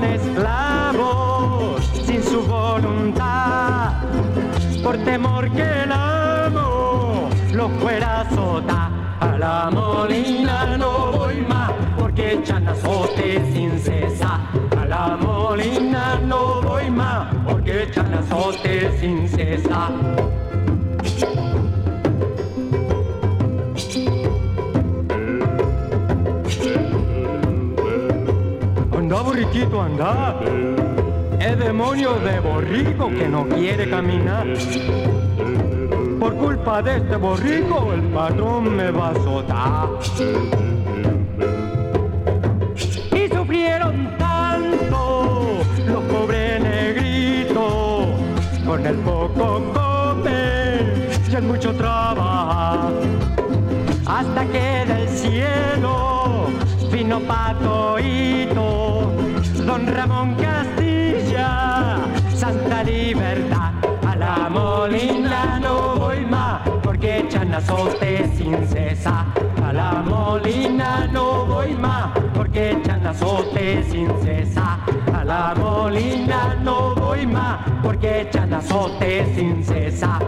esclavos sin su voluntad, por temor que el amo lo fuera a azotar. A la Molina no voy más, porque echan azote sin cesar. A la Molina no voy más, porque echan azote sin cesar. Anda, borriquito, anda. Es demonio de borrico que no quiere caminar. Por culpa de este borrico el patrón me va a azotar. Y sufrieron tanto los pobres negritos, con el poco comer y el mucho trabajar, hasta que del cielo vino patoito don Ramón Castilla, Santa Libertad. A la Molina no voy más, porque echan azote sin cesar. A la Molina no voy más, porque echan azote sin cesar. A la Molina no voy más, porque echan azote sin cesar.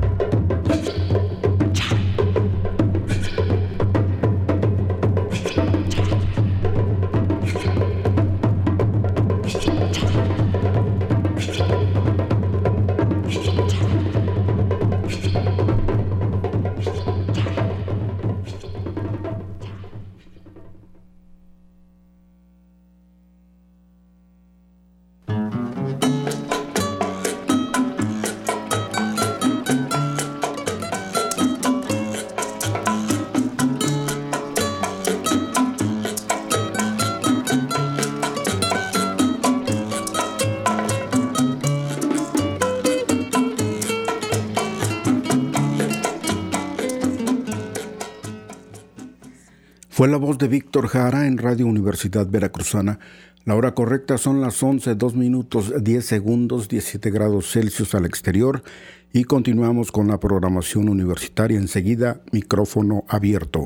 Fue la voz de Víctor Jara en Radio Universidad Veracruzana. La hora correcta son las 11, 2 minutos, 10 segundos, 17 grados Celsius al exterior, y continuamos con la programación universitaria. Enseguida, micrófono abierto.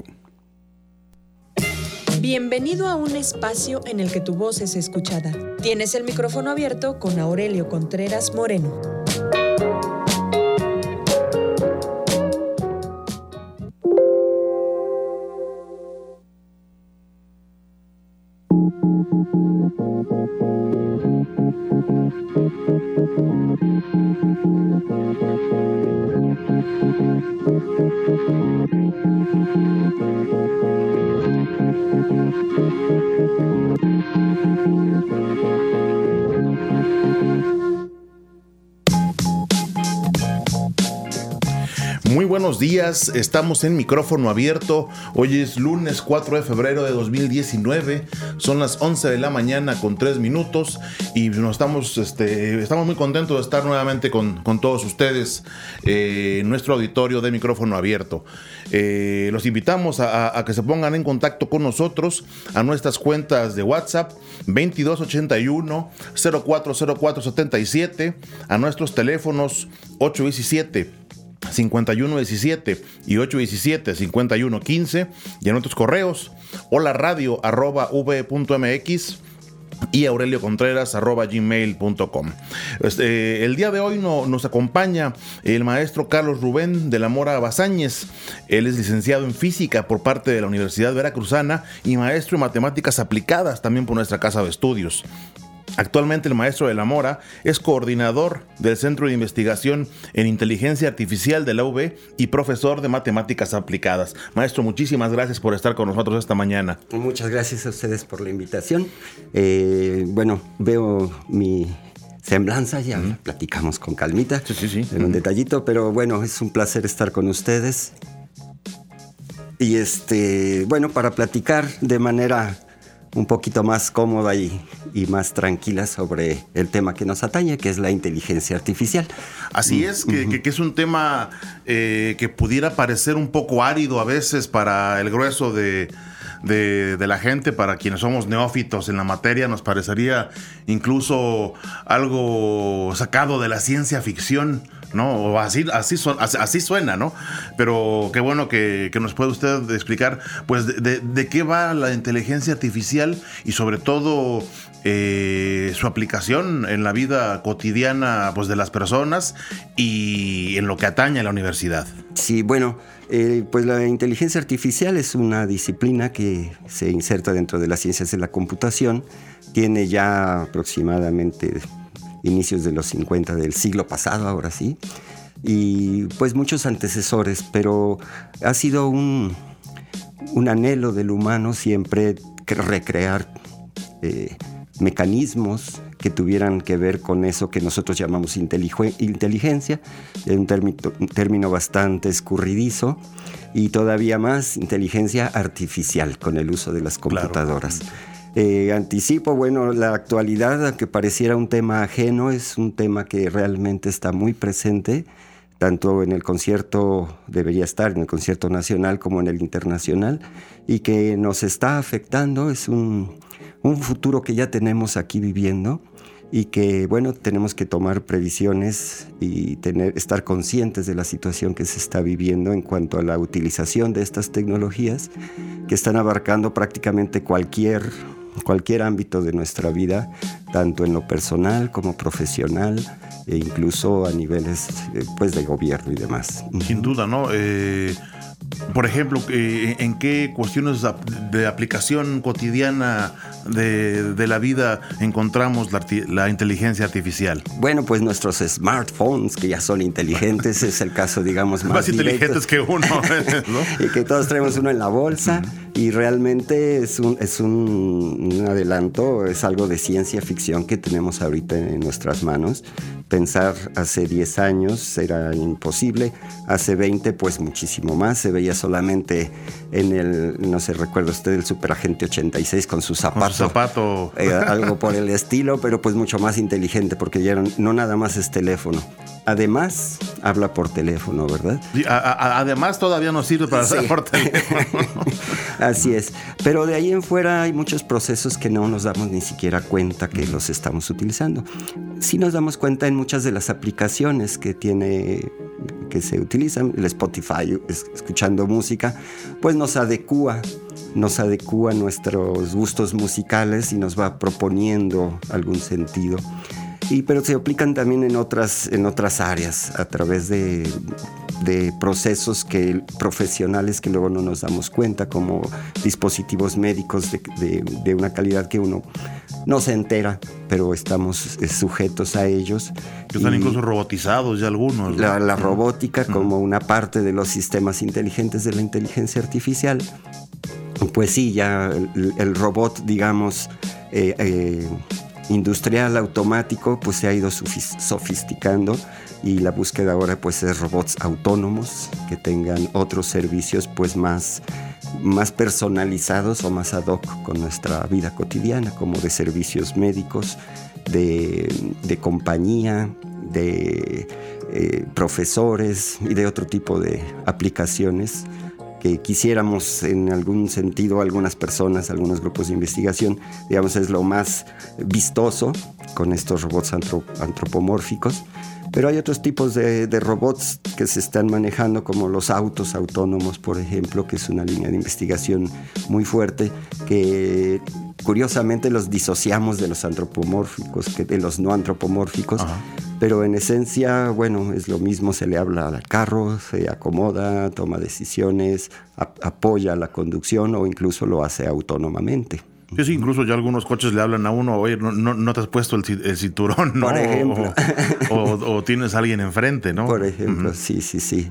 Bienvenido a un espacio en el que tu voz es escuchada. Tienes el micrófono abierto con Aurelio Contreras Moreno. Muy buenos días, estamos en micrófono abierto. Hoy es lunes 4 de febrero de 2019, son las 11 de la mañana con 3 minutos y estamos muy contentos de estar nuevamente con todos ustedes en nuestro auditorio de micrófono abierto. Los invitamos a que se pongan en contacto con nosotros a nuestras cuentas de WhatsApp 2281 040477, a nuestros teléfonos 817-5117 y 817-5115, y en otros correos hola_radio@v.mx y aureliocontreras@gmail.com. El día de hoy nos acompaña el maestro Carlos Rubén de la Mora Bazáñez. Él es licenciado en física por parte de la Universidad Veracruzana y maestro en matemáticas aplicadas también por nuestra casa de estudios. Actualmente el maestro de la Mora es coordinador del Centro de Investigación en Inteligencia Artificial de la UB y profesor de Matemáticas Aplicadas. Maestro, muchísimas gracias por estar con nosotros esta mañana. Muchas gracias a ustedes por la invitación. Veo mi semblanza, ya platicamos con calmita, sí. En un detallito, pero bueno, es un placer estar con ustedes. Y para platicar de manera un poquito más cómoda y más tranquila sobre el tema que nos atañe, que es la inteligencia artificial. Así es, que es un tema que pudiera parecer un poco árido a veces para el grueso de la gente. Para quienes somos neófitos en la materia nos parecería incluso algo sacado de la ciencia ficción, ¿no? O así suena, ¿no? Pero qué bueno que nos puede usted explicar, pues, de qué va la inteligencia artificial y sobre todo su aplicación en la vida cotidiana, pues, de las personas y en lo que atañe a la universidad. Sí, bueno, pues la inteligencia artificial es una disciplina que se inserta dentro de las ciencias de la computación. Tiene ya aproximadamente inicios de los 50 del siglo pasado, ahora sí, y pues muchos antecesores, pero ha sido un anhelo del humano siempre recrear mecanismos que tuvieran que ver con eso que nosotros llamamos inteligencia, un término bastante escurridizo, y todavía más inteligencia artificial con el uso de las computadoras. Claro. Anticipo, bueno, la actualidad, aunque pareciera un tema ajeno, es un tema que realmente está muy presente, tanto en el concierto, debería estar en el concierto nacional como en el internacional, y que nos está afectando. Es un futuro que ya tenemos aquí viviendo y que, bueno, tenemos que tomar previsiones y estar conscientes de la situación que se está viviendo en cuanto a la utilización de estas tecnologías que están abarcando prácticamente cualquier ámbito de nuestra vida, tanto en lo personal como profesional, e incluso a niveles pues de gobierno y demás. Sin duda, ¿no? Por ejemplo, ¿en qué cuestiones de aplicación cotidiana de la vida encontramos la inteligencia artificial? Bueno, pues nuestros smartphones, que ya son inteligentes, es el caso, digamos, más inteligentes que uno, ¿no? Y que todos traemos uno en la bolsa, y realmente es un adelanto, es algo de ciencia ficción que tenemos ahorita en nuestras manos. Pensar hace 10 años era imposible, hace 20 pues muchísimo más. Se veía solamente en no sé, recuerda usted el Superagente 86 con su zapato. Algo por el estilo, pero pues mucho más inteligente, porque ya no nada más es teléfono. Además, habla por teléfono, ¿verdad? Sí, además todavía no sirve para hablar por teléfono. Así es. Pero de ahí en fuera hay muchos procesos que no nos damos ni siquiera cuenta que los estamos utilizando. Sí nos damos cuenta en muchas de las aplicaciones que se utilizan. El Spotify, escuchando música, pues nos adecúa nuestros gustos musicales y nos va proponiendo algún sentido. Pero se aplican también en otras áreas a través de procesos profesionales que luego no nos damos cuenta, como dispositivos médicos de una calidad que uno no se entera, pero estamos sujetos a ellos. Que están incluso robotizados ya algunos, ¿no? La robótica como una parte de los sistemas inteligentes de la inteligencia artificial. Pues sí, ya el robot, digamos, industrial, automático, pues se ha ido sofisticando, y la búsqueda ahora pues es robots autónomos que tengan otros servicios pues más personalizados o más ad hoc con nuestra vida cotidiana, como de servicios médicos, de compañía, de profesores y de otro tipo de aplicaciones que quisiéramos en algún sentido, algunas personas, algunos grupos de investigación, digamos, es lo más vistoso con estos robots antropomórficos. Pero hay otros tipos de robots que se están manejando, como los autos autónomos, por ejemplo, que es una línea de investigación muy fuerte, que curiosamente los disociamos de los antropomórficos, de los no antropomórficos. Ajá. Pero en esencia, bueno, es lo mismo, se le habla al carro, se acomoda, toma decisiones, apoya la conducción o incluso lo hace autónomamente. Sí, incluso ya algunos coches le hablan a uno, oye, no te has puesto el cinturón, ¿no? Por ejemplo. O tienes a alguien enfrente, ¿no? Por ejemplo, uh-huh. Sí.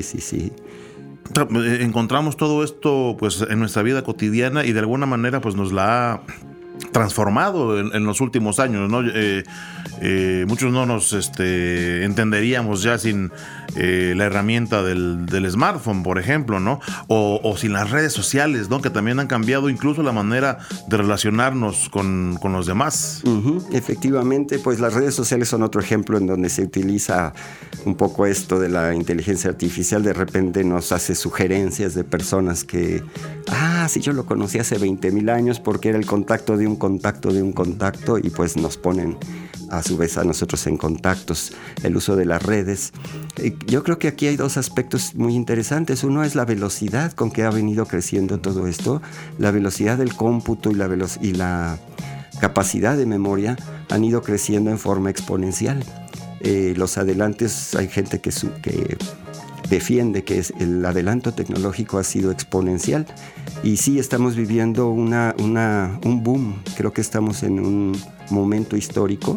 Encontramos todo esto pues en nuestra vida cotidiana y de alguna manera pues nos la ha transformado en los últimos años, ¿no? Muchos no nos entenderíamos ya sin la herramienta del smartphone, por ejemplo, ¿no? O sin las redes sociales, ¿no? Que también han cambiado incluso la manera de relacionarnos con los demás. Uh-huh. Efectivamente, pues las redes sociales son otro ejemplo en donde se utiliza un poco esto de la inteligencia artificial. De repente nos hace sugerencias de personas que, sí, yo lo conocí hace 20,000 años porque era el contacto de un contacto, y pues nos ponen a su vez a nosotros en contactos. El uso de las redes. Yo creo que aquí hay dos aspectos muy interesantes. Uno es la velocidad con que ha venido creciendo todo esto, la velocidad del cómputo y la capacidad de memoria han ido creciendo en forma exponencial. Los adelantos, hay gente que defiende que el adelanto tecnológico ha sido exponencial, y sí estamos viviendo un boom. Creo que estamos en un momento histórico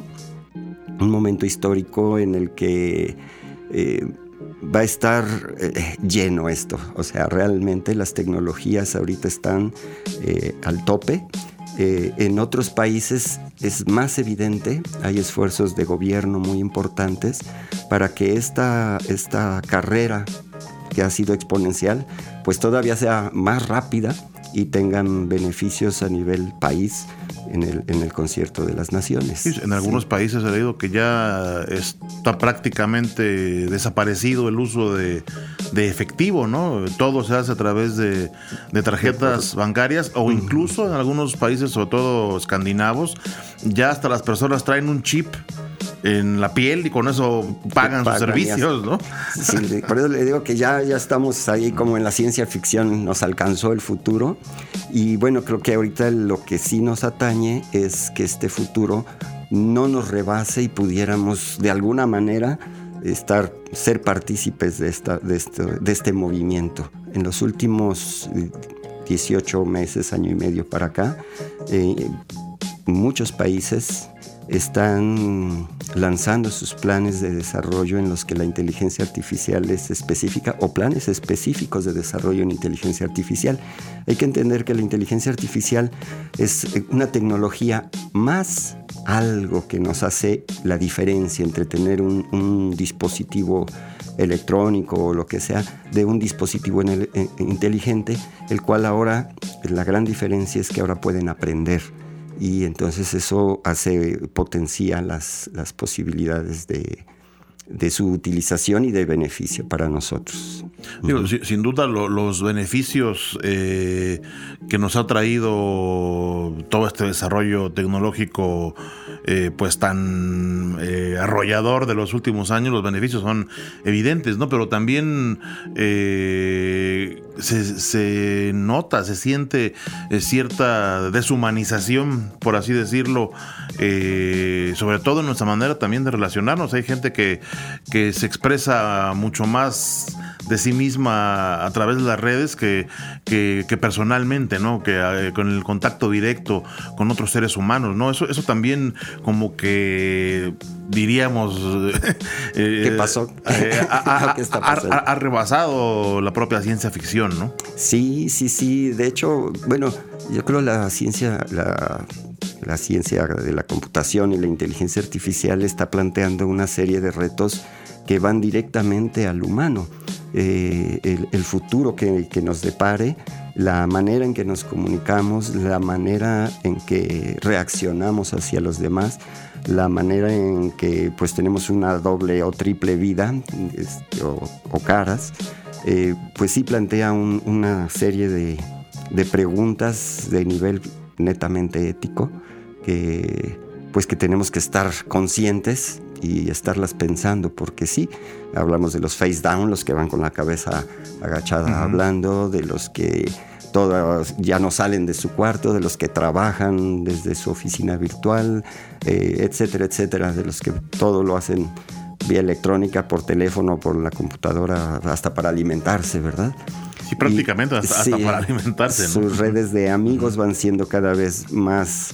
en el que va a estar lleno esto. O sea, realmente las tecnologías ahorita están al tope. En otros países es más evidente, hay esfuerzos de gobierno muy importantes para que esta carrera que ha sido exponencial, pues todavía sea más rápida y tengan beneficios a nivel país en el concierto de las naciones. Sí, en algunos países he leído que ya está prácticamente desaparecido el uso de efectivo, ¿no? Todo se hace a través de tarjetas bancarias, o incluso en algunos países, sobre todo escandinavos, ya hasta las personas traen un chip en la piel y con eso pagan sus servicios, ¿no? Sí, por eso le digo que ya estamos ahí como en la ciencia ficción, nos alcanzó el futuro. Y bueno, creo que ahorita lo que sí nos atañe es que este futuro no nos rebase y pudiéramos de alguna manera ser partícipes de este movimiento. En los últimos 18 meses, año y medio para acá, muchos países están lanzando sus planes de desarrollo en los que la inteligencia artificial es específica, o planes específicos de desarrollo en inteligencia artificial. Hay que entender que la inteligencia artificial es una tecnología más algo que nos hace la diferencia entre tener un dispositivo electrónico o lo que sea, de un dispositivo inteligente, el cual ahora, la gran diferencia es que ahora pueden aprender. Y entonces eso potencia las posibilidades de su utilización y de beneficio para nosotros. Digo, sin duda los beneficios que nos ha traído todo este desarrollo tecnológico pues tan arrollador de los últimos años, los beneficios son evidentes, ¿no? Pero también se nota, se siente cierta deshumanización, por así decirlo, sobre todo en nuestra manera también de relacionarnos. Hay gente que se expresa mucho más de sí misma a través de las redes que personalmente, ¿no? Que con el contacto directo con otros seres humanos, ¿no? Eso también como que diríamos ¿qué pasó? ¿Qué está pasando? Ha rebasado la propia ciencia ficción, ¿no? Sí. De hecho, bueno, yo creo la ciencia de la computación y la inteligencia artificial está planteando una serie de retos que van directamente al humano. El futuro que nos depare, la manera en que nos comunicamos, la manera en que reaccionamos hacia los demás, la manera en que pues tenemos una doble o triple vida o caras, pues sí plantea una serie de preguntas de nivel netamente ético que tenemos que estar conscientes y estarlas pensando, porque sí, hablamos de los face down, los que van con la cabeza agachada hablando, de los que todos ya no salen de su cuarto, de los que trabajan desde su oficina virtual, etcétera, de los que todo lo hacen vía electrónica, por teléfono, por la computadora, hasta para alimentarse, ¿verdad? Sí, prácticamente hasta para alimentarse, ¿no? Sus redes de amigos van siendo cada vez más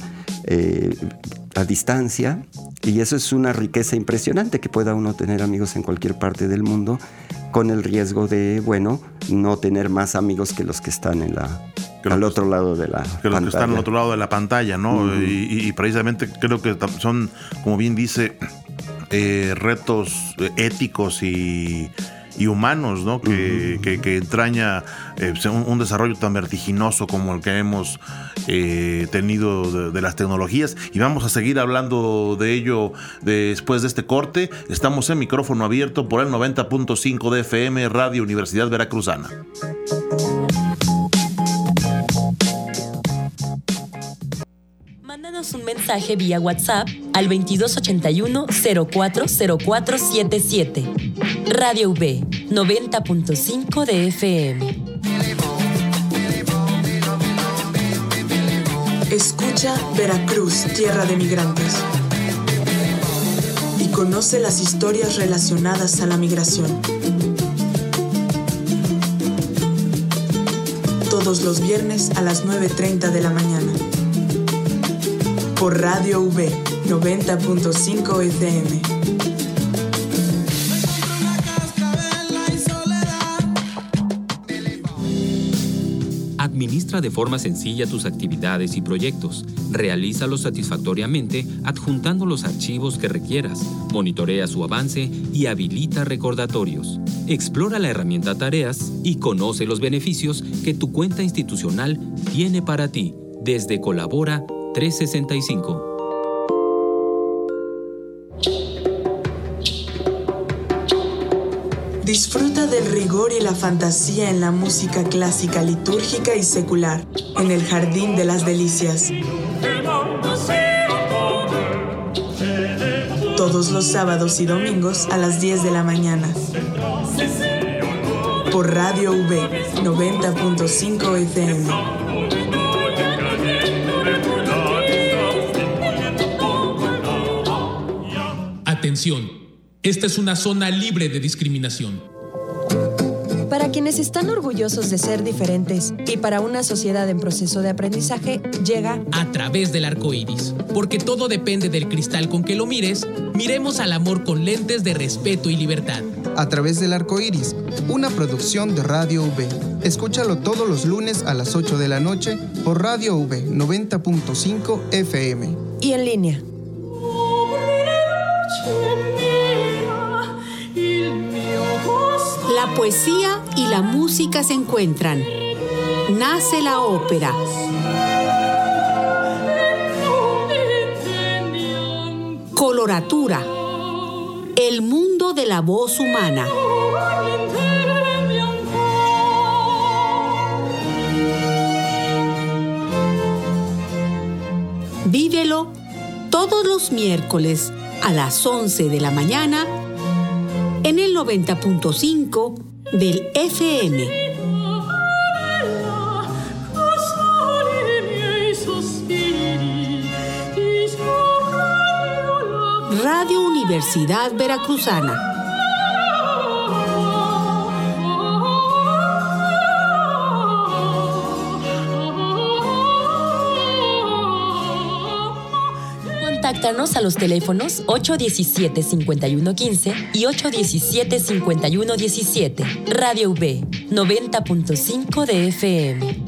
a distancia, y eso es una riqueza impresionante, que pueda uno tener amigos en cualquier parte del mundo, con el riesgo de, no tener más amigos que los que están al otro lado de la pantalla. Los que están al otro lado de la pantalla, ¿no? Y precisamente creo que son, como bien dice, retos éticos y humanos, ¿no? Que entraña un desarrollo tan vertiginoso como el que hemos tenido de las tecnologías, y vamos a seguir hablando de ello después de este corte. Estamos en Micrófono Abierto por el 90.5 de FM, Radio Universidad Veracruzana. Mándanos un mensaje vía WhatsApp al 2281-040477. Radio V, 90.5 de FM. Escucha Veracruz, tierra de migrantes. Y conoce las historias relacionadas a la migración. Todos los viernes a las 9:30 de la mañana. Por Radio V 90.5 FM. Administra de forma sencilla tus actividades y proyectos. Realízalos satisfactoriamente adjuntando los archivos que requieras. Monitorea su avance y habilita recordatorios. Explora la herramienta Tareas y conoce los beneficios que tu cuenta institucional tiene para ti desde Colabora 365. Disfruta del rigor y la fantasía en la música clásica, litúrgica y secular, en el Jardín de las Delicias. Todos los sábados y domingos a las 10 de la mañana. Por Radio V 90.5 FM. Atención. Esta es una zona libre de discriminación. Para quienes están orgullosos de ser diferentes y para una sociedad en proceso de aprendizaje, llega A través del arco iris. Porque todo depende del cristal con que lo mires, miremos al amor con lentes de respeto y libertad. A través del arco iris, una producción de Radio V. Escúchalo todos los lunes a las 8 de la noche por Radio V 90.5 FM. y en línea. La poesía y la música se encuentran. Nace la ópera. Coloratura. El mundo de la voz humana. Vívelo todos los miércoles a las 11 de la mañana en el 90.5 del FM. Radio Universidad Veracruzana. Contáctanos a los teléfonos 817-5115 y 817-5117. Radio V, 90.5 de FM.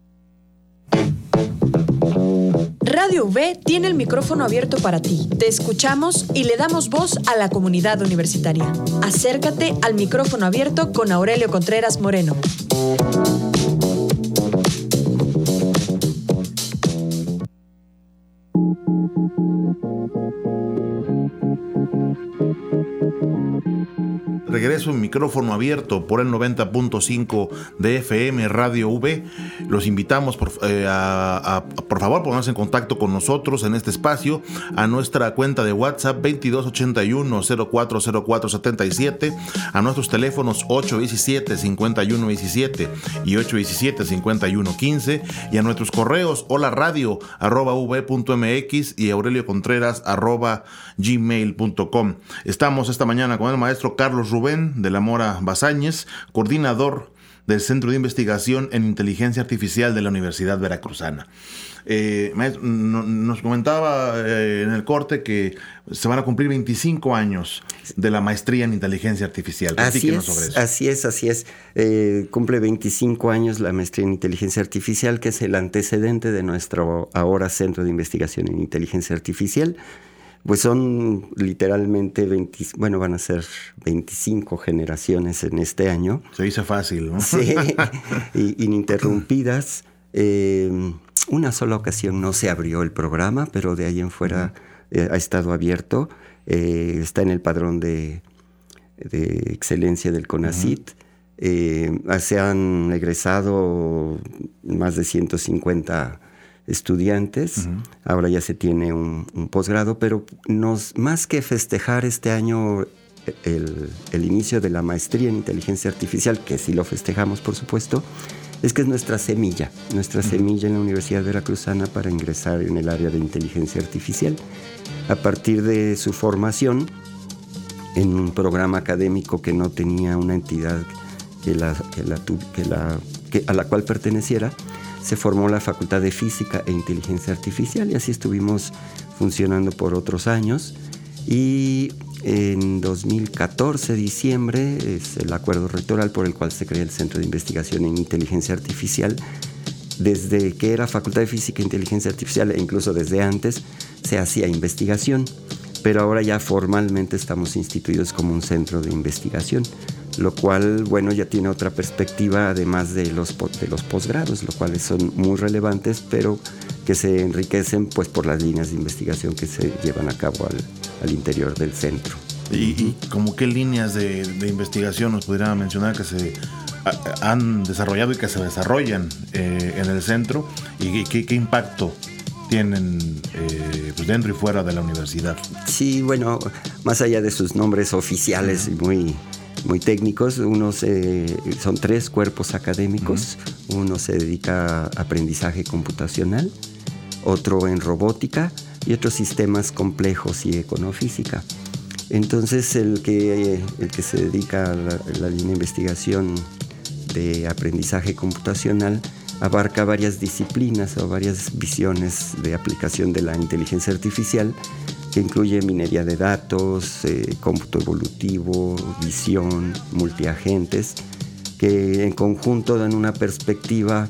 Radio V tiene el micrófono abierto para ti. Te escuchamos y le damos voz a la comunidad universitaria. Acércate al micrófono abierto con Aurelio Contreras Moreno. Regreso en micrófono abierto por el 90.5 de FM Radio V. Los invitamos por favor ponerse en contacto con nosotros en este espacio a nuestra cuenta de WhatsApp 2281-040477, a nuestros teléfonos 817-5117 y 817-5115 y a nuestros correos hola_radio@v.mx y aureliocontreras@gmail.com. Estamos esta mañana con el maestro Carlos Rubén de la Mora Bazáñez, coordinador del Centro de Investigación en Inteligencia Artificial de la Universidad Veracruzana. Maestro, nos comentaba en el corte que se van a cumplir 25 años de la maestría en Inteligencia Artificial. Platíquenos sobre eso. Así es. Cumple 25 años la maestría en Inteligencia Artificial, que es el antecedente de nuestro ahora Centro de Investigación en Inteligencia Artificial. Pues son literalmente van a ser 25 generaciones en este año. Se dice fácil, ¿no? Sí, ininterrumpidas. Una sola ocasión no se abrió el programa, pero de ahí en fuera ha estado abierto. Está en el padrón de excelencia del CONACYT. Se han egresado más de 150 estudiantes. Ahora ya se tiene un posgrado, pero más que festejar este año el inicio de la maestría en inteligencia artificial, que sí lo festejamos por supuesto, Es que es nuestra semilla en la Universidad Veracruzana para ingresar en el área de inteligencia artificial. A partir de su formación en un programa académico que no tenía una entidad a la cual perteneciera, se formó la Facultad de Física e Inteligencia Artificial y así estuvimos funcionando por otros años. Y en 2014, diciembre, es el acuerdo rectoral por el cual se crea el Centro de Investigación en Inteligencia Artificial. Desde que era Facultad de Física e Inteligencia Artificial, e incluso desde antes, se hacía investigación, pero ahora ya formalmente estamos instituidos como un centro de investigación, lo cual, bueno, ya tiene otra perspectiva, además de los posgrados, los cuales son muy relevantes, pero que se enriquecen pues por las líneas de investigación que se llevan a cabo al interior del centro. ¿Y como qué líneas de investigación nos pudiera mencionar que se han desarrollado y que se desarrollan en el centro? ¿Y qué impacto tienen pues dentro y fuera de la universidad? Sí, bueno, más allá de sus nombres oficiales y muy técnicos, son 3 cuerpos académicos. Uno se dedica a aprendizaje computacional, otro en robótica y otros sistemas complejos y econofísica. Entonces el que se dedica a la línea de investigación de aprendizaje computacional abarca varias disciplinas o varias visiones de aplicación de la inteligencia artificial, que incluye minería de datos, cómputo evolutivo, visión, multiagentes, que en conjunto dan una perspectiva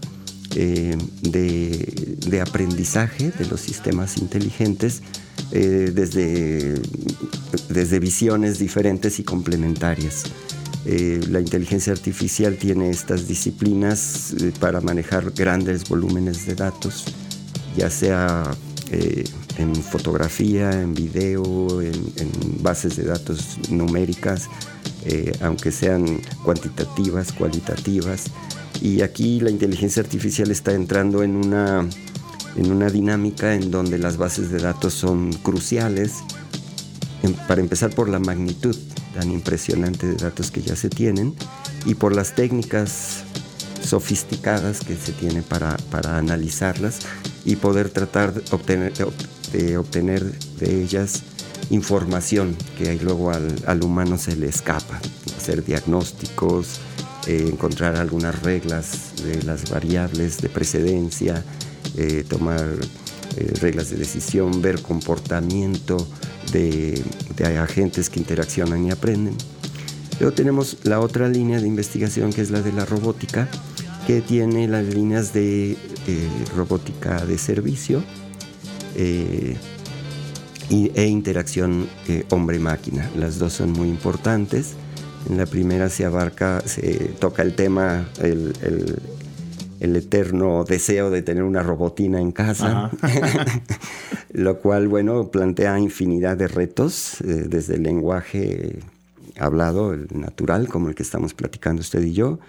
de aprendizaje de los sistemas inteligentes desde visiones diferentes y complementarias. La inteligencia artificial tiene estas disciplinas para manejar grandes volúmenes de datos, ya sea en fotografía, en video, en bases de datos numéricas, aunque sean cuantitativas, cualitativas. Y aquí la inteligencia artificial está entrando en una dinámica en donde las bases de datos son cruciales, para empezar por la magnitud tan impresionante de datos que ya se tienen y por las técnicas sofisticadas que se tienen para analizarlas y poder tratar de obtener de ellas información que luego al humano se le escapa, hacer diagnósticos, encontrar algunas reglas de las variables de precedencia, tomar reglas de decisión, ver comportamiento de agentes que interaccionan y aprenden. Luego tenemos la otra línea de investigación, que es la de la robótica, que tiene las líneas de robótica de servicio e interacción hombre-máquina. Las dos son muy importantes. En la primera se toca el tema, el eterno deseo de tener una robotina en casa, lo cual, bueno, plantea infinidad de retos, desde el lenguaje hablado, el natural, como el que estamos platicando usted y yo,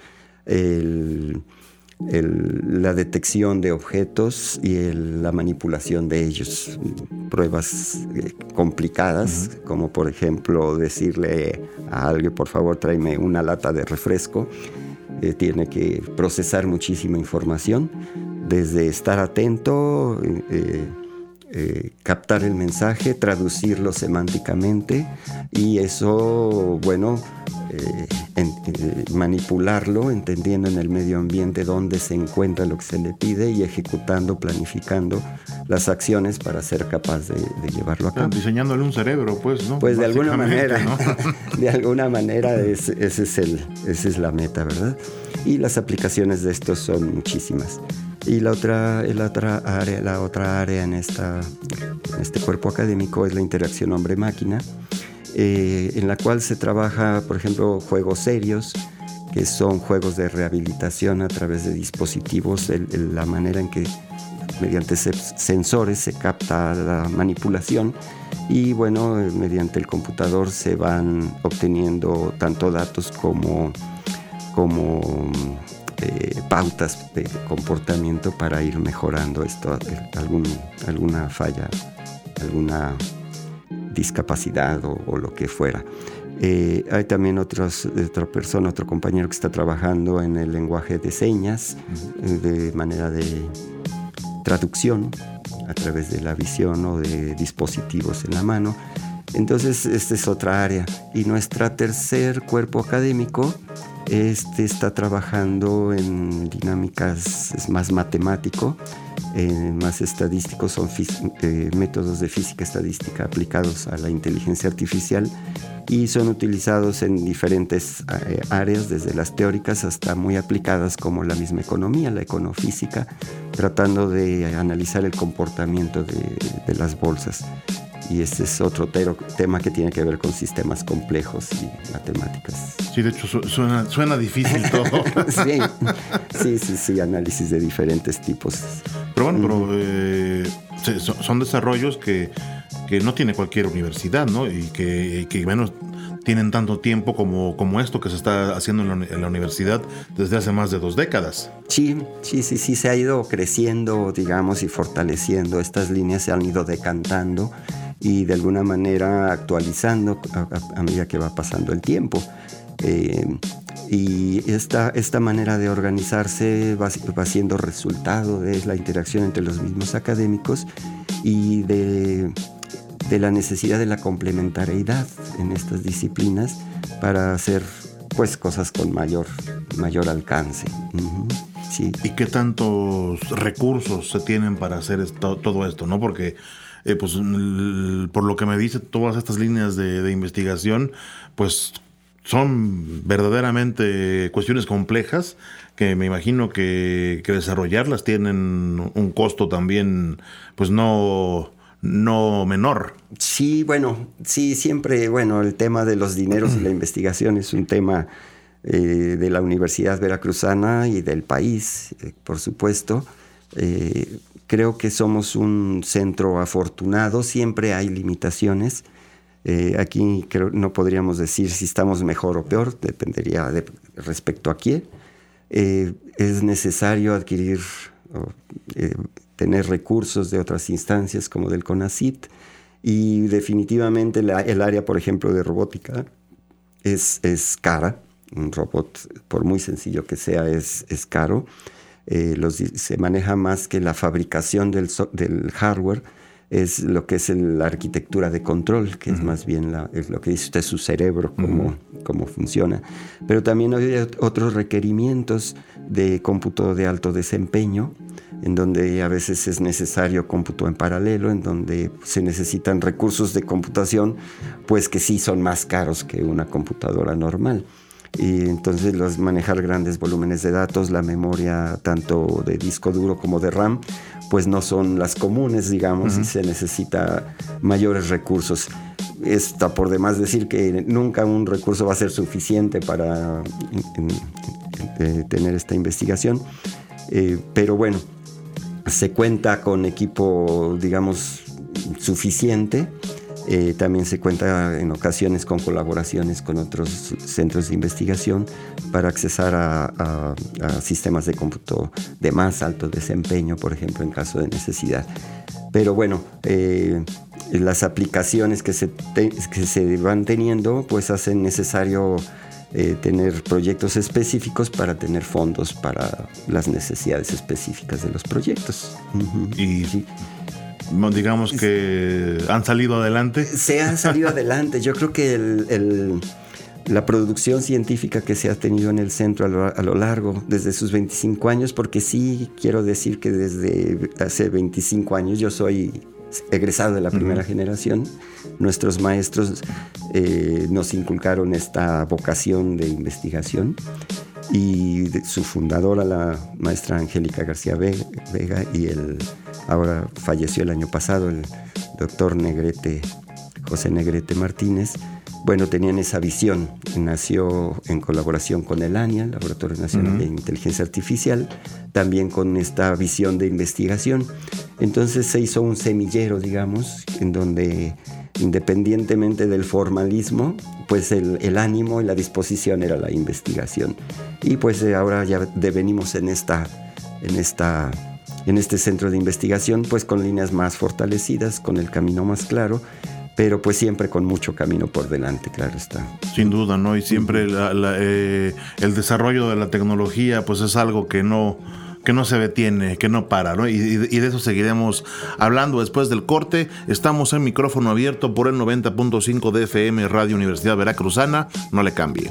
la detección de objetos y la manipulación de ellos. Pruebas complicadas, como por ejemplo decirle a alguien, por favor, tráeme una lata de refresco. Tiene que procesar muchísima información, desde estar atento, captar el mensaje, traducirlo semánticamente y eso, bueno, manipularlo, entendiendo en el medio ambiente dónde se encuentra lo que se le pide y ejecutando, planificando las acciones para ser capaz de llevarlo a cabo. Diseñándole un cerebro, pues, ¿no? Pues de alguna manera, ¿no? De alguna manera esa es la meta, ¿verdad? Y las aplicaciones de esto son muchísimas. Y la otra área en este cuerpo académico es la interacción hombre-máquina, en la cual se trabaja, por ejemplo, juegos serios, que son juegos de rehabilitación a través de dispositivos, la manera en que mediante sensores se capta la manipulación y, bueno, mediante el computador se van obteniendo tanto datos como pautas de comportamiento para ir mejorando esto, alguna falla, alguna discapacidad o lo que fuera. Hay también otra persona, otro compañero que está trabajando en el lenguaje de señas, de manera de traducción a través de la visión o de dispositivos en la mano. Entonces, esta es otra área. Y nuestro tercer cuerpo académico está trabajando en dinámicas, es más matemático, más estadístico, son métodos de física estadística aplicados a la inteligencia artificial y son utilizados en diferentes áreas, desde las teóricas hasta muy aplicadas como la misma economía, la econofísica, tratando de analizar el comportamiento de las bolsas. Y este es otro tema que tiene que ver con sistemas complejos y matemáticas. Sí, de hecho suena difícil todo. Sí, análisis de diferentes tipos. Pero bueno, son desarrollos que no tiene cualquier universidad, ¿no? Y que menos tienen tanto tiempo como esto que se está haciendo en la universidad desde hace más de 2 décadas. Sí, se ha ido creciendo, digamos, y fortaleciendo. Estas líneas se han ido decantando y de alguna manera actualizando a medida que va pasando el tiempo. Y esta manera de organizarse va siendo resultado de la interacción entre los mismos académicos y de la necesidad de la complementariedad en estas disciplinas para hacer pues cosas con mayor alcance. Sí. ¿Y qué tantos recursos se tienen para hacer todo esto, no? Porque pues por lo que me dice, todas estas líneas de investigación pues son verdaderamente cuestiones complejas que me imagino que desarrollarlas tienen un costo también pues no menor. Sí, siempre, el tema de los dineros y la investigación es un tema de la Universidad Veracruzana y del país, por supuesto. Creo que somos un centro afortunado, siempre hay limitaciones. Aquí no podríamos decir si estamos mejor o peor, dependería respecto a quién. Es necesario adquirir tener recursos de otras instancias como del CONACYT, y definitivamente el área, por ejemplo, de robótica es cara. Un robot, por muy sencillo que sea, es caro. Se maneja más que la fabricación del hardware, es lo que es la arquitectura de control, que es más bien es lo que dice usted, su cerebro, cómo funciona. Pero también hay otros requerimientos de cómputo de alto desempeño, en donde a veces es necesario cómputo en paralelo, en donde se necesitan recursos de computación, pues que sí son más caros que una computadora normal. Y entonces manejar grandes volúmenes de datos, la memoria tanto de disco duro como de RAM, pues no son las comunes, digamos, y se necesita mayores recursos. Está por demás decir que nunca un recurso va a ser suficiente para tener esta investigación, pero bueno, se cuenta con equipo, digamos, suficiente. También se cuenta en ocasiones con colaboraciones con otros centros de investigación para accesar a sistemas de cómputo de más alto desempeño, por ejemplo, en caso de necesidad. Pero bueno, las aplicaciones que se van teniendo pues hacen necesario tener proyectos específicos para tener fondos para las necesidades específicas de los proyectos. Y sí, digamos que han salido adelante. Se han salido adelante. Yo creo que la producción científica que se ha tenido en el centro a lo largo, desde sus 25 años, porque sí quiero decir que desde hace 25 años yo soy egresado de la primera generación. Nuestros maestros nos inculcaron esta vocación de investigación, y su fundadora, la maestra Angélica García Vega, y ahora falleció el año pasado, el doctor José Negrete Martínez, tenían esa visión. Nació en colaboración con el ANIA, el Laboratorio Nacional de Inteligencia Artificial, también con esta visión de investigación. Entonces se hizo un semillero, digamos, en donde, independientemente del formalismo, pues el ánimo y la disposición era la investigación. Y pues ahora ya devenimos en este centro de investigación, pues con líneas más fortalecidas, con el camino más claro, pero pues siempre con mucho camino por delante, claro está. Sin duda, ¿no? Y siempre el desarrollo de la tecnología pues es algo que no se detiene, que no para, ¿no? Y de eso seguiremos hablando después del corte. Estamos en micrófono abierto por el 90.5 de FM Radio Universidad Veracruzana. No le cambie.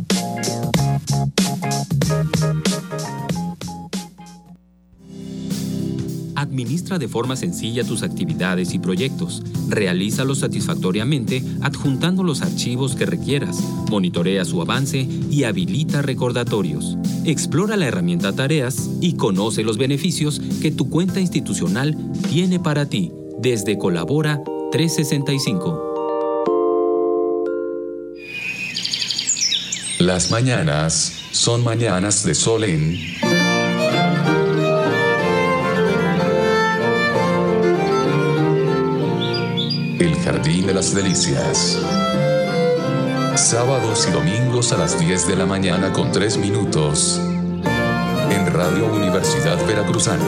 Administra de forma sencilla tus actividades y proyectos. Realízalos satisfactoriamente adjuntando los archivos que requieras. Monitorea su avance y habilita recordatorios. Explora la herramienta Tareas y conoce los beneficios que tu cuenta institucional tiene para ti desde Colabora 365. Las mañanas son mañanas de sol en El Jardín de las Delicias. Sábados y domingos a las 10 de la mañana con 3 minutos. En Radio Universidad Veracruzana.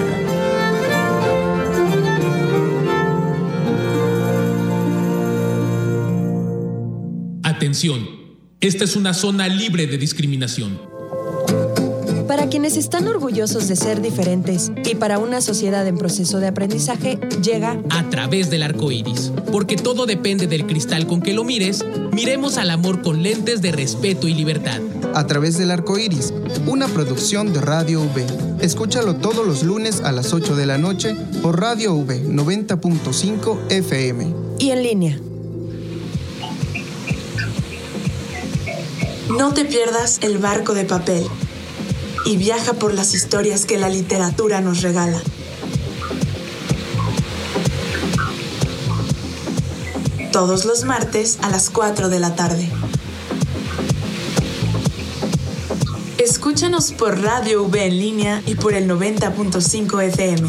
Atención, esta es una zona libre de discriminación. Para quienes están orgullosos de ser diferentes y para una sociedad en proceso de aprendizaje, llega A través del arco iris. Porque todo depende del cristal con que lo mires, miremos al amor con lentes de respeto y libertad. A través del arco iris, una producción de Radio V. Escúchalo todos los lunes a las 8 de la noche por Radio V 90.5 FM. y en línea. No te pierdas El barco de papel y viaja por las historias que la literatura nos regala. Todos los martes a las 4 de la tarde. Escúchanos por Radio V en línea y por el 90.5 FM.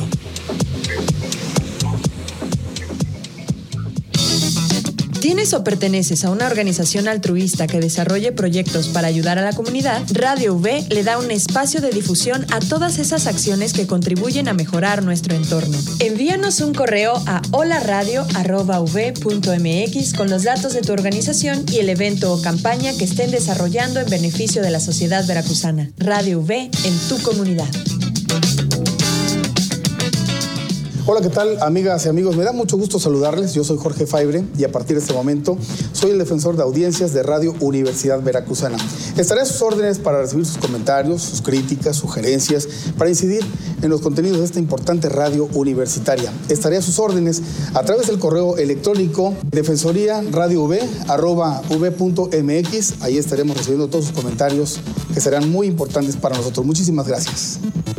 ¿Tienes o perteneces a una organización altruista que desarrolle proyectos para ayudar a la comunidad? Radio V le da un espacio de difusión a todas esas acciones que contribuyen a mejorar nuestro entorno. Envíanos un correo a holaradio@v.mx con los datos de tu organización y el evento o campaña que estén desarrollando en beneficio de la sociedad veracruzana. Radio V en tu comunidad. Hola, ¿qué tal, amigas y amigos? Me da mucho gusto saludarles. Yo soy Jorge Faibre y a partir de este momento soy el defensor de audiencias de Radio Universidad Veracruzana. Estaré a sus órdenes para recibir sus comentarios, sus críticas, sugerencias, para incidir en los contenidos de esta importante radio universitaria. Estaré a sus órdenes a través del correo electrónico defensoriaradiov@v.mx. Ahí estaremos recibiendo todos sus comentarios que serán muy importantes para nosotros. Muchísimas gracias.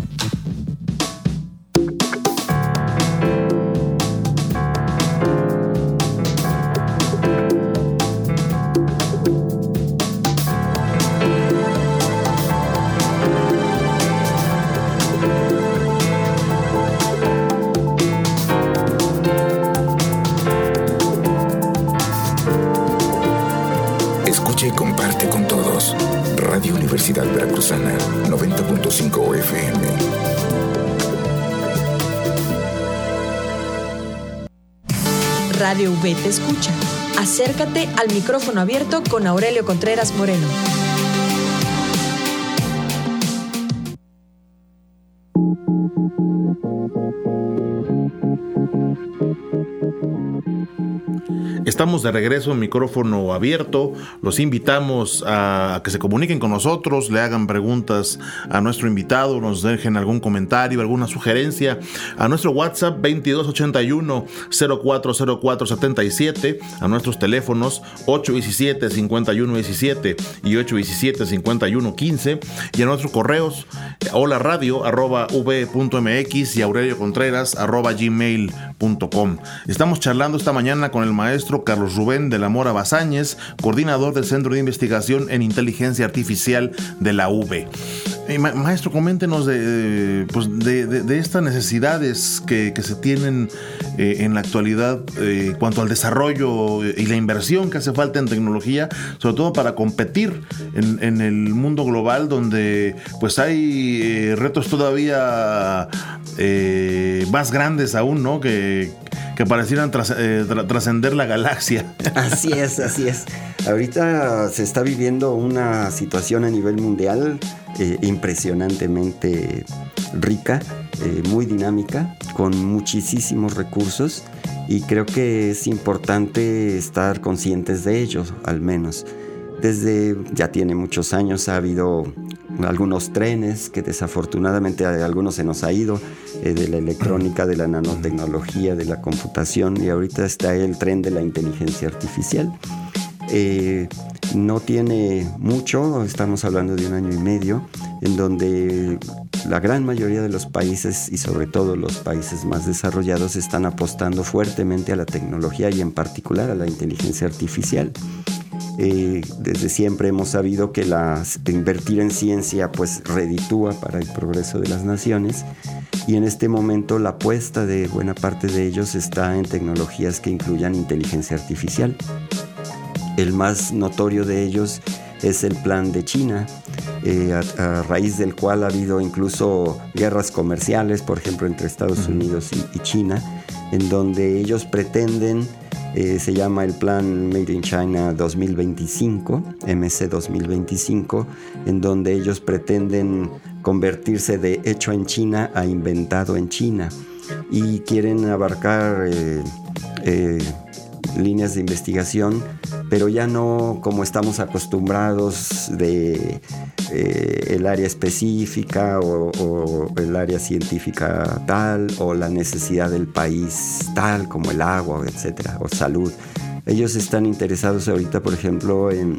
Escucha y comparte con todos. Radio Universidad Veracruzana, 90.5 FM. Radio V te escucha. Acércate al micrófono abierto con Aurelio Contreras Moreno. Estamos de regreso en micrófono abierto. Los invitamos a que se comuniquen con nosotros, le hagan preguntas a nuestro invitado, nos dejen algún comentario, alguna sugerencia a nuestro WhatsApp 2281-040477, a nuestros teléfonos 817-5117 y 817-5115 y a nuestros correos holaradio@v.mx y aureliocontreras@gmail.com. Estamos charlando esta mañana con el maestro Carlos Rubén de la Mora Bazáñez, coordinador del Centro de Investigación en Inteligencia Artificial de la UV. Maestro, coméntenos de estas necesidades que se tienen en la actualidad cuanto al desarrollo y la inversión que hace falta en tecnología, sobre todo para competir en el mundo global, donde pues hay retos todavía más grandes aún, ¿no? Que parecieran trascender la galaxia. Así es. Ahorita se está viviendo una situación a nivel mundial impresionantemente rica, muy dinámica, con muchísimos recursos, y creo que es importante estar conscientes de ellos, al menos. Desde ya tiene muchos años ha habido algunos trenes que desafortunadamente a algunos se nos ha ido, de la electrónica, de la nanotecnología, de la computación, y ahorita está el tren de la inteligencia artificial. No tiene mucho, estamos hablando de 1 año y medio, en donde la gran mayoría de los países, y sobre todo los países más desarrollados, están apostando fuertemente a la tecnología y en particular a la inteligencia artificial. Desde siempre hemos sabido que invertir en ciencia pues reditúa para el progreso de las naciones, y en este momento la apuesta de buena parte de ellos está en tecnologías que incluyan inteligencia artificial. El más notorio de ellos es el plan de China, a raíz del cual ha habido incluso guerras comerciales, por ejemplo, entre Estados Unidos y China, en donde ellos pretenden, se llama el plan Made in China 2025, MC 2025, en donde ellos pretenden convertirse de hecho en China a inventado en China, y quieren abarcar líneas de investigación, pero ya no como estamos acostumbrados de el área específica o el área científica tal, o la necesidad del país tal, como el agua, etcétera, o salud. Ellos están interesados ahorita, por ejemplo, en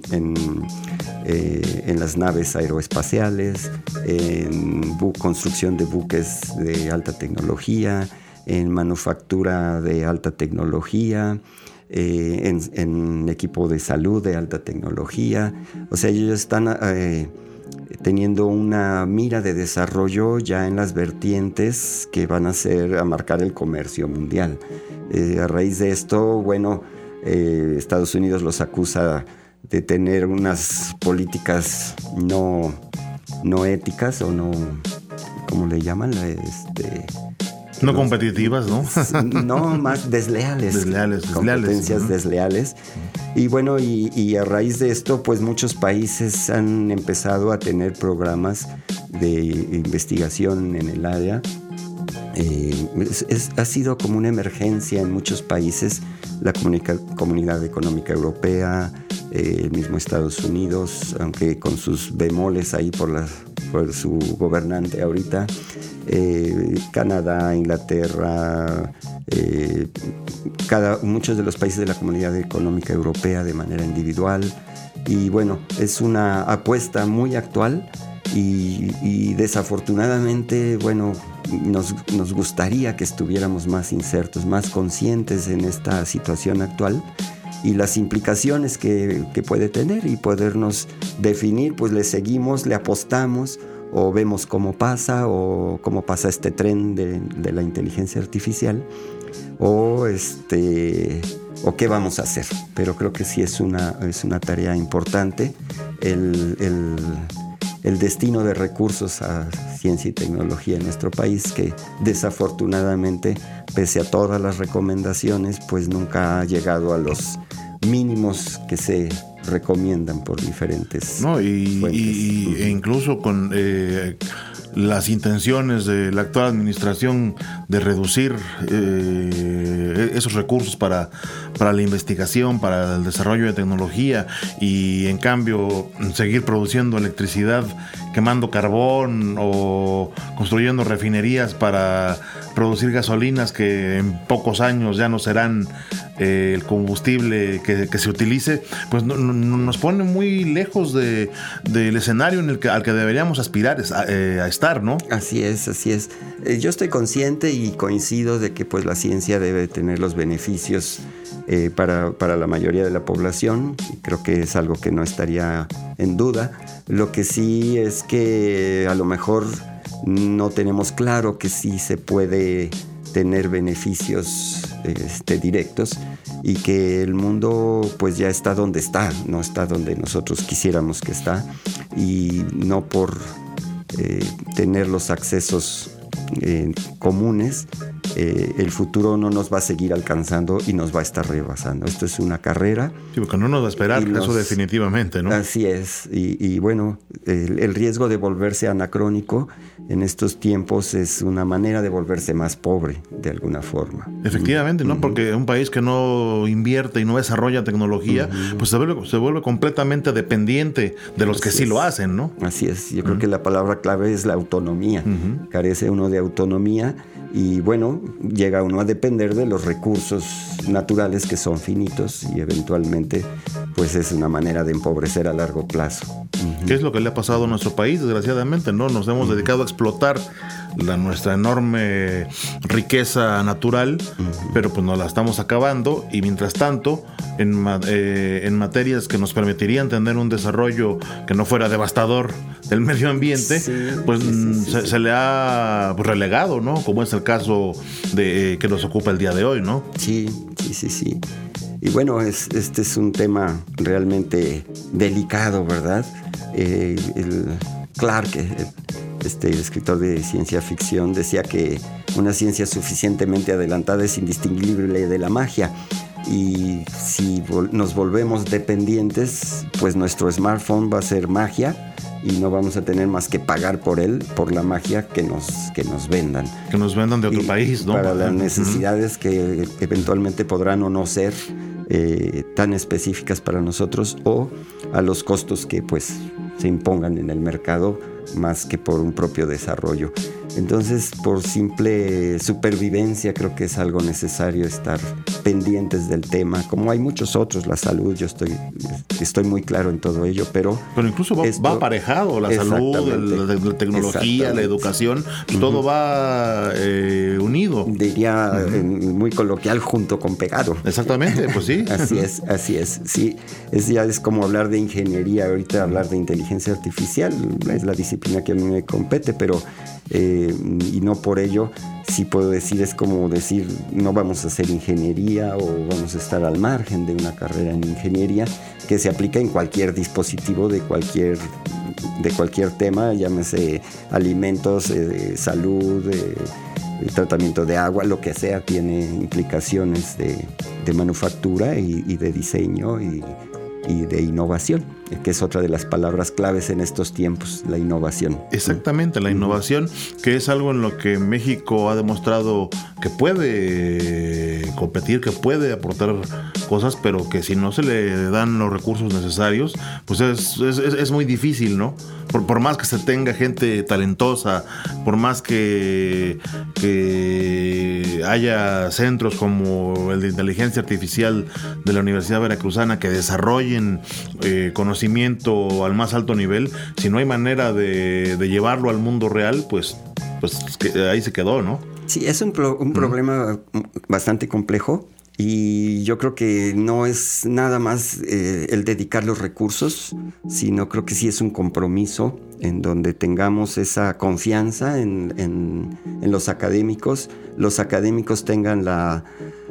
las naves aeroespaciales, en construcción de buques de alta tecnología, en manufactura de alta tecnología, en equipo de salud de alta tecnología. O sea, ellos están teniendo una mira de desarrollo ya en las vertientes que van a marcar el comercio mundial. A raíz de esto, bueno, Estados Unidos los acusa de tener unas políticas no éticas, o no, ¿cómo le llaman? No competitivas, ¿no? No, más desleales. Competencias desleales. Y bueno, y a raíz de esto, pues muchos países han empezado a tener programas de investigación en el área. Ha sido como una emergencia en muchos países. La Comunidad Económica Europea, el mismo Estados Unidos, aunque con sus bemoles ahí por su gobernante ahorita, Canadá, Inglaterra, muchos de los países de la Comunidad Económica Europea de manera individual. Y bueno, es una apuesta muy actual, y desafortunadamente, bueno, nos gustaría que estuviéramos más insertos, más conscientes en esta situación actual y las implicaciones que puede tener, y podernos definir, pues le seguimos, le apostamos, o vemos cómo pasa este tren de la inteligencia artificial, o qué vamos a hacer. Pero creo que sí es una tarea importante el destino de recursos a ciencia y tecnología en nuestro país, que desafortunadamente, pese a todas las recomendaciones, pues nunca ha llegado a los mínimos que se recomiendan por diferentes fuentes. E incluso con las intenciones de la actual administración de reducir esos recursos para la investigación, para el desarrollo de tecnología, y en cambio seguir produciendo electricidad quemando carbón o construyendo refinerías para producir gasolinas que en pocos años ya no serán el combustible que se utilice, pues nos pone muy lejos del escenario al que deberíamos aspirar a estar, ¿no? Así es. Yo estoy consciente y coincido de que pues la ciencia debe tener los beneficios para la mayoría de la población, y creo que es algo que no estaría en duda. Lo que sí es que a lo mejor no tenemos claro que sí se puede tener beneficios directos, y que el mundo pues ya está donde está, no está donde nosotros quisiéramos que está, y no por tener los accesos comunes, el futuro no nos va a seguir alcanzando y nos va a estar rebasando. Esto es una carrera. Sí, porque no nos va a esperar, eso definitivamente, ¿no? Así es, y bueno, el riesgo de volverse anacrónico en estos tiempos es una manera de volverse más pobre, de alguna forma. Efectivamente, ¿no? Porque un país que no invierte y no desarrolla tecnología, pues se vuelve completamente dependiente de los que sí lo hacen, ¿no? Así es, yo creo que la palabra clave es la autonomía. Carece uno de autonomía y bueno, llega uno a depender de los recursos naturales que son finitos, y eventualmente pues es una manera de empobrecer a largo plazo. ¿Qué es lo que le ha pasado a nuestro país? Desgraciadamente, ¿no? Nos hemos dedicado a explotar nuestra enorme riqueza natural, pero pues nos la estamos acabando, y mientras tanto en materias que nos permitirían tener un desarrollo que no fuera devastador del medio ambiente, se le ha relegado, ¿no? Como es el caso de que nos ocupa el día de hoy, ¿no? Sí. Y bueno, este es un tema realmente delicado, ¿verdad? Clark, el escritor de ciencia ficción, decía que una ciencia suficientemente adelantada es indistinguible de la magia. Y si nos volvemos dependientes, pues nuestro smartphone va a ser magia y no vamos a tener más que pagar por él, por la magia que nos vendan. Que nos vendan de otro país, ¿no? Para las necesidades que eventualmente podrán o no ser tan específicas para nosotros, o a los costos que pues se impongan en el mercado más que por un propio desarrollo. Entonces, por simple supervivencia, creo que es algo necesario estar pendientes del tema, como hay muchos otros, la salud, yo estoy muy claro en todo ello, pero incluso va aparejado, la salud, la tecnología, la educación, todo va unido. Diría muy coloquial, junto con pegado. Exactamente, pues sí. Así es, sí, es como hablar de ingeniería, ahorita hablar de inteligencia artificial, es la disciplina que a mí me compete, pero y no por ello sí puedo decir, es como decir no vamos a hacer ingeniería o vamos a estar al margen de una carrera en ingeniería que se aplica en cualquier dispositivo de cualquier tema, llámese alimentos, salud, tratamiento de agua, lo que sea, tiene implicaciones de manufactura y de diseño y de innovación, que es otra de las palabras claves en estos tiempos, la innovación. Exactamente, la innovación, que es algo en lo que México ha demostrado que puede competir, que puede aportar cosas, pero que si no se le dan los recursos necesarios, pues es muy difícil, ¿no? Por más que se tenga gente talentosa, por más que haya centros como el de inteligencia artificial de la Universidad Veracruzana que desarrollen conocimiento al más alto nivel, si no hay manera de llevarlo al mundo real, pues ahí se quedó, ¿no? Sí, es un problema bastante complejo. Y yo creo que no es nada más el dedicar los recursos, sino creo que sí es un compromiso en donde tengamos esa confianza en los académicos tengan la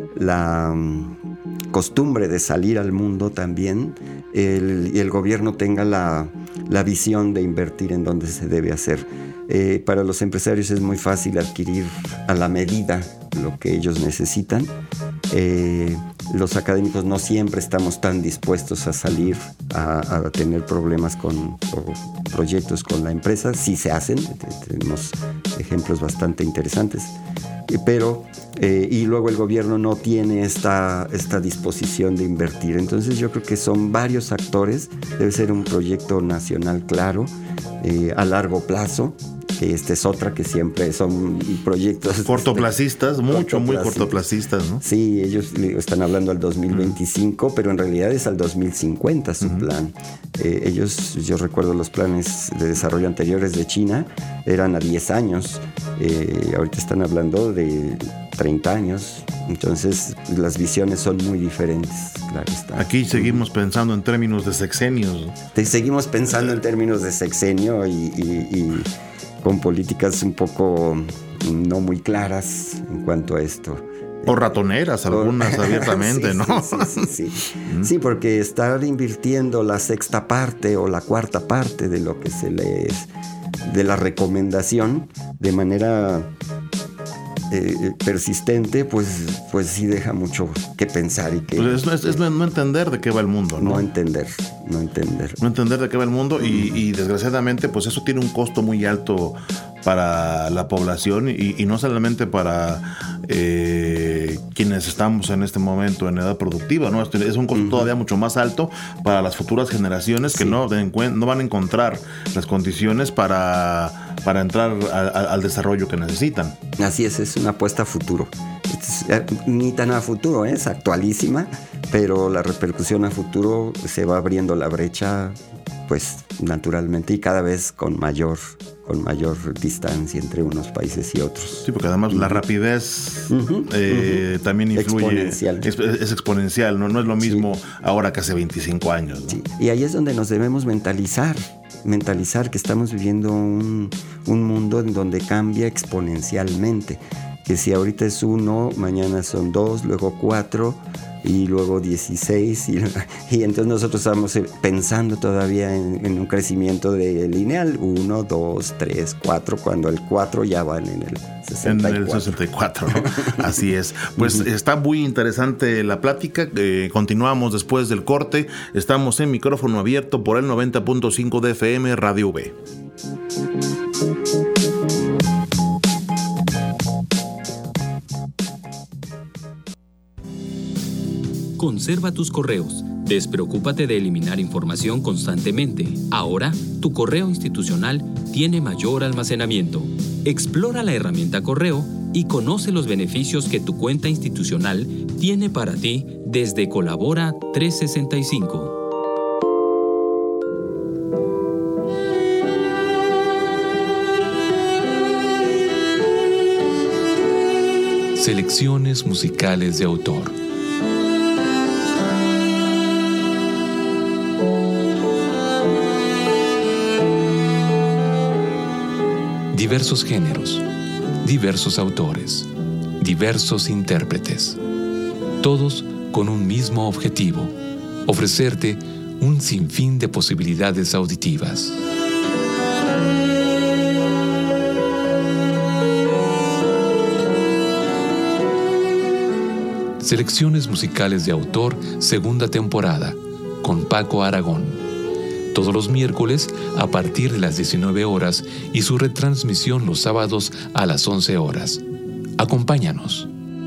costumbre de salir al mundo también, y el gobierno tenga la visión de invertir en donde se debe hacer. Para los empresarios es muy fácil adquirir a la medida lo que ellos necesitan. Los académicos no siempre estamos tan dispuestos a salir a tener problemas o proyectos con la empresa. Sí se hacen, tenemos ejemplos bastante interesantes, pero y luego el gobierno no tiene esta disposición de invertir. Entonces yo creo que son varios actores, debe ser un proyecto nacional claro, a largo plazo, que esta es otra que siempre son proyectos cortoplacistas, muy cortoplacistas, ¿no? Sí, ellos están hablando al 2025, pero en realidad es al 2050 su plan. Yo recuerdo los planes de desarrollo anteriores de China, eran a 10 años, ahorita están hablando de 30 años, entonces las visiones son muy diferentes, claro está. Aquí seguimos pensando en términos de sexenios. Seguimos pensando en términos de sexenio y con políticas un poco no muy claras en cuanto a esto. O ratoneras, algunas abiertamente, sí, ¿no? Sí. Sí, porque estar invirtiendo la sexta parte o la cuarta parte de lo que se les... de la recomendación de manera persistente, pues sí deja mucho que pensar y que... Pues es no entender de qué va el mundo, ¿no? No entender. No entender de qué va el mundo y desgraciadamente pues eso tiene un costo muy alto para la población y no solamente para quienes estamos en este momento en edad productiva, ¿no? Es un costo todavía mucho más alto para las futuras generaciones que no van a encontrar las condiciones para entrar al desarrollo que necesitan. Así es una apuesta a futuro. Ni tan a futuro, es actualísima, pero la repercusión a futuro se va abriendo la brecha, pues naturalmente y cada vez con mayor distancia entre unos países y otros. Sí, porque además la rapidez también influye. Es exponencial, ¿no? No es lo mismo ahora que hace 25 años, ¿no? Sí. Y ahí es donde nos debemos mentalizar que estamos viviendo un mundo en donde cambia exponencialmente. Que si ahorita es 1, mañana son 2, luego 4 y luego 16 y entonces nosotros estamos pensando todavía en un crecimiento de lineal 1, 2, 3, 4 cuando el 4 ya van en el 64. En el 64, ¿no? Así es. Pues está muy interesante la plática. Continuamos después del corte. Estamos en micrófono abierto por el 90.5 de FM Radio V. Conserva tus correos. Despreocúpate de eliminar información constantemente. Ahora, tu correo institucional tiene mayor almacenamiento. Explora la herramienta Correo y conoce los beneficios que tu cuenta institucional tiene para ti desde Colabora 365. Selecciones musicales de autor. Diversos géneros, diversos autores, diversos intérpretes, todos con un mismo objetivo: ofrecerte un sinfín de posibilidades auditivas. Selecciones musicales de autor, segunda temporada, con Paco Aragón. Todos los miércoles a partir de las 19 horas y su retransmisión los sábados a las 11 horas. Acompáñanos.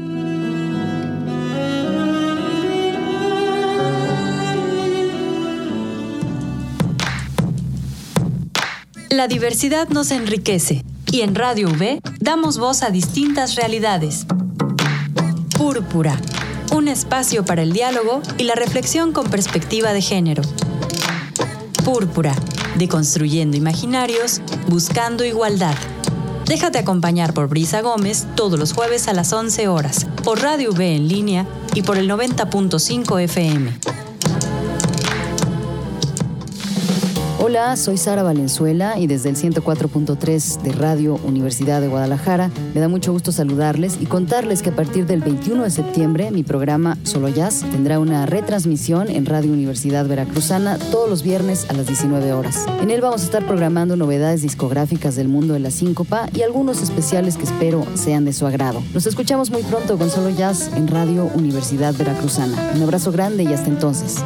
La diversidad nos enriquece y en Radio V damos voz a distintas realidades. Púrpura, un espacio para el diálogo y la reflexión con perspectiva de género. Púrpura, deconstruyendo imaginarios, buscando igualdad. Déjate acompañar por Brisa Gómez todos los jueves a las 11 horas, por Radio V en línea y por el 90.5 FM. Hola, soy Sara Valenzuela y desde el 104.3 de Radio Universidad de Guadalajara me da mucho gusto saludarles y contarles que a partir del 21 de septiembre mi programa Solo Jazz tendrá una retransmisión en Radio Universidad Veracruzana todos los viernes a las 19 horas. En él vamos a estar programando novedades discográficas del mundo de la síncopa y algunos especiales que espero sean de su agrado. Nos escuchamos muy pronto con Solo Jazz en Radio Universidad Veracruzana. Un abrazo grande y hasta entonces.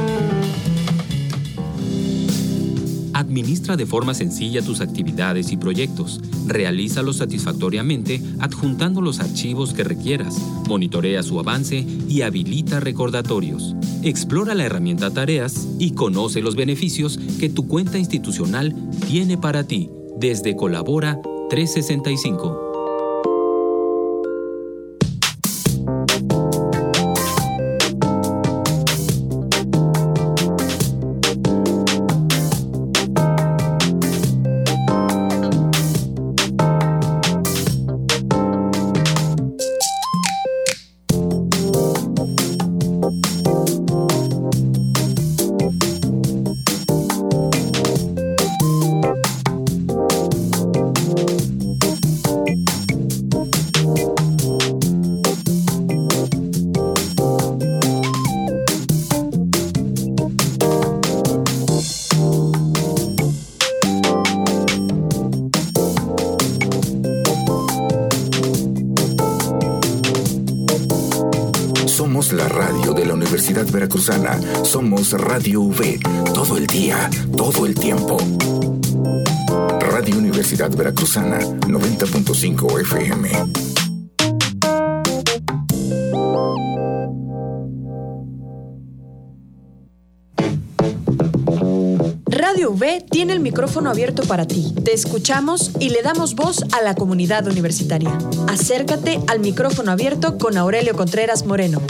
Administra de forma sencilla tus actividades y proyectos. Realízalos satisfactoriamente adjuntando los archivos que requieras. Monitorea su avance y habilita recordatorios. Explora la herramienta Tareas y conoce los beneficios que tu cuenta institucional tiene para ti desde Colabora 365. Somos la radio de la Universidad Veracruzana. Somos Radio V. Todo el día, todo el tiempo. Radio Universidad Veracruzana, 90.5 FM. Radio V tiene el micrófono abierto para ti. Te escuchamos y le damos voz a la comunidad universitaria. Acércate al micrófono abierto con Aurelio Contreras Moreno.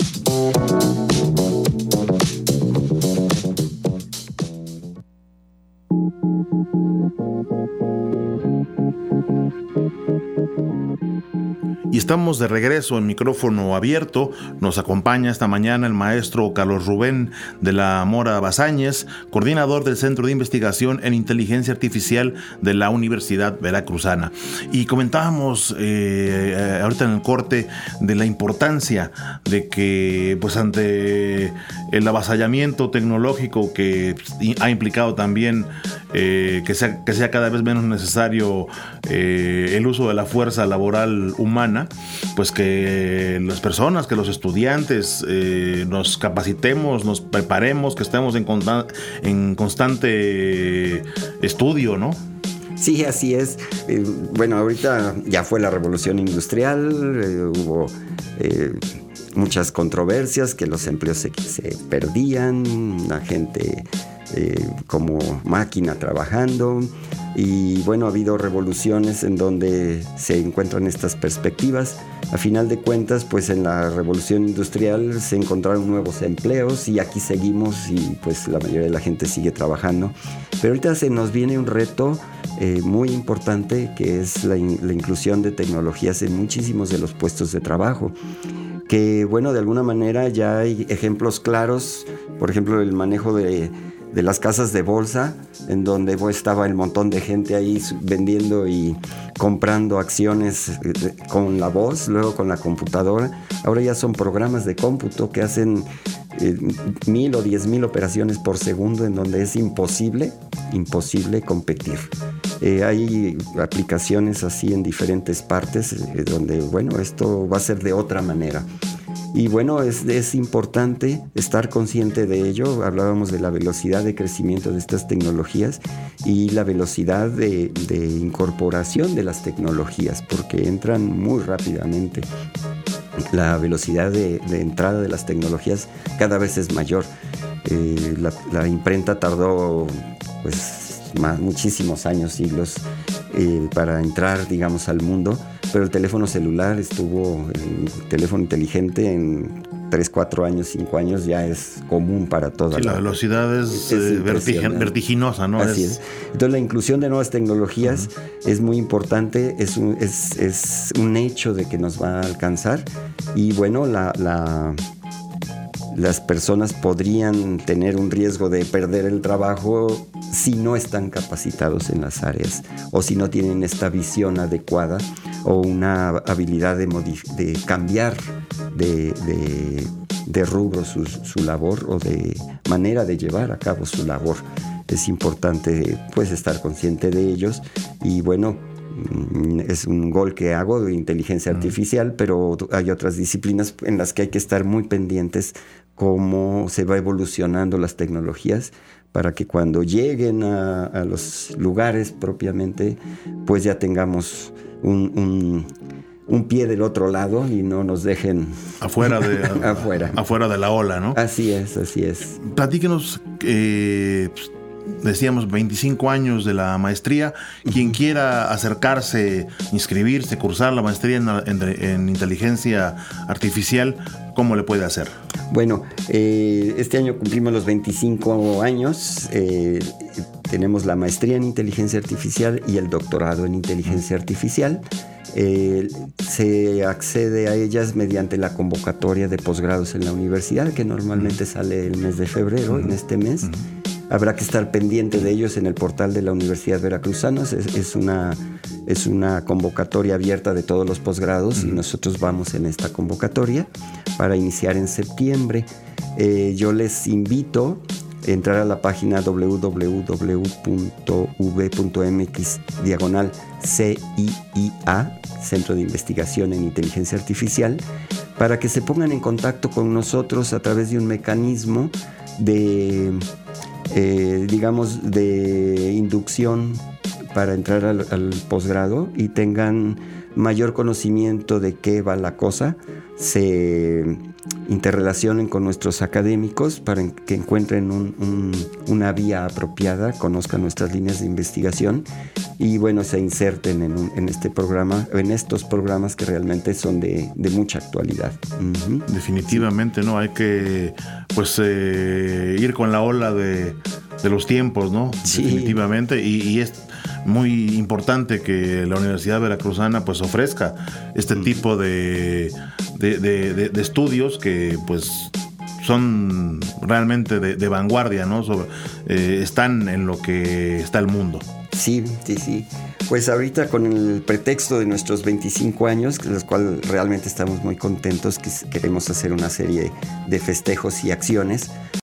Y estamos de regreso en micrófono abierto. Nos acompaña esta mañana el maestro Carlos Rubén de la Mora Bazáñez, coordinador del Centro de Investigación en Inteligencia Artificial de la Universidad Veracruzana. Y comentábamos ahorita en el corte de la importancia de que, pues, ante el avasallamiento tecnológico que ha implicado también que sea cada vez menos necesario el uso de la fuerza laboral humana, pues que las personas, que los estudiantes nos capacitemos, nos preparemos, que estemos en constante estudio, ¿no? Sí, así es. Bueno, ahorita ya fue la revolución industrial, hubo muchas controversias, que los empleos se perdían, la gente como máquina trabajando. Y bueno, ha habido revoluciones en donde se encuentran estas perspectivas. A final de cuentas, pues en la revolución industrial se encontraron nuevos empleos y aquí seguimos y pues la mayoría de la gente sigue trabajando. Pero ahorita se nos viene un reto muy importante, que es la inclusión de tecnologías en muchísimos de los puestos de trabajo. Que bueno, de alguna manera ya hay ejemplos claros, por ejemplo, el manejo de las casas de bolsa, en donde estaba el montón de gente ahí vendiendo y comprando acciones con la voz, luego con la computadora. Ahora ya son programas de cómputo que hacen 1,000 o 10,000 operaciones por segundo, en donde es imposible competir. Hay aplicaciones así en diferentes partes, donde bueno, esto va a ser de otra manera. Y bueno, es importante estar consciente de ello. Hablábamos de la velocidad de crecimiento de estas tecnologías y la velocidad de incorporación de las tecnologías, porque entran muy rápidamente. La velocidad de entrada de las tecnologías cada vez es mayor. La imprenta tardó pues muchísimos años, siglos, para entrar, digamos, al mundo, pero el teléfono celular el teléfono inteligente en 3, 4 años, 5 años ya es común para toda la velocidad es vertiginosa, ¿no? Así es. Entonces la inclusión de nuevas tecnologías es muy importante, es un hecho de que nos va a alcanzar y bueno, las personas podrían tener un riesgo de perder el trabajo si no están capacitados en las áreas o si no tienen esta visión adecuada o una habilidad de cambiar de rubro su labor o de manera de llevar a cabo su labor. Es importante pues estar consciente de ellos y bueno, es un gol que hago de inteligencia artificial, pero hay otras disciplinas en las que hay que estar muy pendientes cómo se va evolucionando las tecnologías para que cuando lleguen a los lugares propiamente, pues ya tengamos un pie del otro lado y no nos dejen afuera de la ola, ¿no? Así es. Platíquenos decíamos 25 años de la maestría. Quien quiera acercarse, inscribirse, cursar la maestría en inteligencia artificial, ¿cómo le puede hacer? Bueno, este año cumplimos los 25 años. Tenemos la maestría en inteligencia artificial y el doctorado en inteligencia artificial. Se accede a ellas mediante la convocatoria de posgrados en la universidad, que normalmente sale el mes de febrero, en este mes. Habrá que estar pendiente de ellos en el portal de la Universidad Veracruzana. Es una convocatoria abierta de todos los posgrados y nosotros vamos en esta convocatoria para iniciar en septiembre. Yo les invito a entrar a la página www.uv.mx/CIIA, Centro de Investigación en Inteligencia Artificial, para que se pongan en contacto con nosotros a través de un mecanismo de inducción para entrar al posgrado y tengan mayor conocimiento de qué va la cosa, se interrelacionen con nuestros académicos para que encuentren una vía apropiada, conozcan nuestras líneas de investigación y bueno, se inserten en este programa, en estos programas que realmente son de mucha actualidad. Definitivamente, ¿no? Hay que ir con la ola de los tiempos, ¿no? Sí. Definitivamente, y es muy importante que la Universidad Veracruzana pues ofrezca este tipo de estudios que pues son realmente de vanguardia, ¿no? Están en lo que está el mundo. Sí. Pues ahorita con el pretexto de nuestros 25 años, los cuales realmente estamos muy contentos, que queremos hacer una serie de festejos y acciones